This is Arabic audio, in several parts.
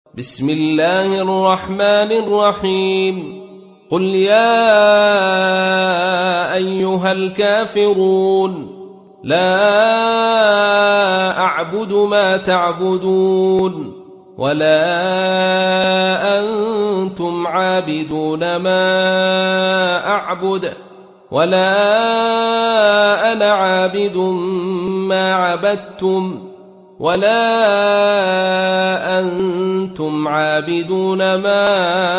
بسم الله الرحمن الرحيم قل يا أيها الكافرون لا أعبد ما تعبدون ولا أنتم عابدون ما أعبد ولا أنا عابد ما عبدتم ولا أنتم عابدون ما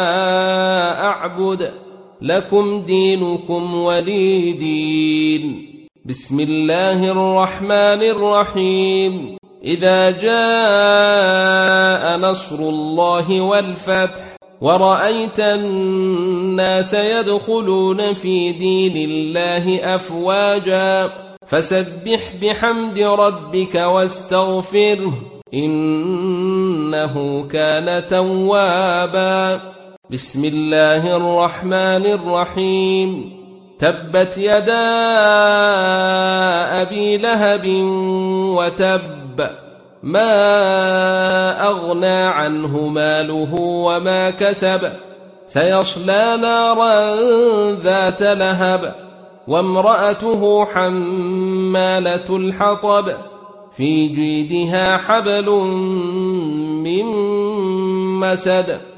أعبد لكم دينكم ولي دين. بسم الله الرحمن الرحيم إذا جاء نصر الله والفتح ورأيت الناس يدخلون في دين الله أفواجا فسبح بحمد ربك واستغفره إنه كان توابا. بسم الله الرحمن الرحيم تبت يدا أبي لهب وتب ما أغنى عنه ماله وما كسب سيصلى نارا ذات لهب وامرأته حمالة الحطب في جيدها حبل من مسد